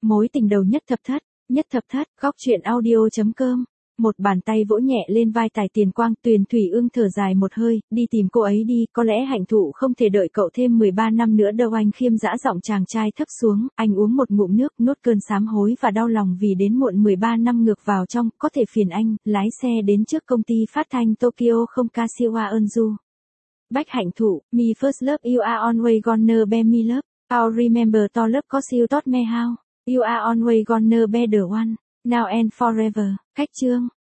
Mối tình đầu nhất thập thất, góc truyện audio.com. Một bàn tay vỗ nhẹ lên vai Tài Tiền Quang, Tuyền Thủy Ương thở dài một hơi, đi tìm cô ấy đi, có lẽ hạnh thụ không thể đợi cậu thêm 13 năm nữa đâu. Anh khiêm dã giọng chàng trai thấp xuống, anh uống một ngụm nước, nuốt cơn sám hối và đau lòng vì đến muộn 13 năm ngược vào trong, có thể phiền anh, lái xe đến trước công ty phát thanh Tokyo không Kashiwa Eunju. Bách hạnh thụ, me first love you are always gonna be me love, I'll remember to love cause you taught me how, you are always gonna be the one, now and forever. Khách chương.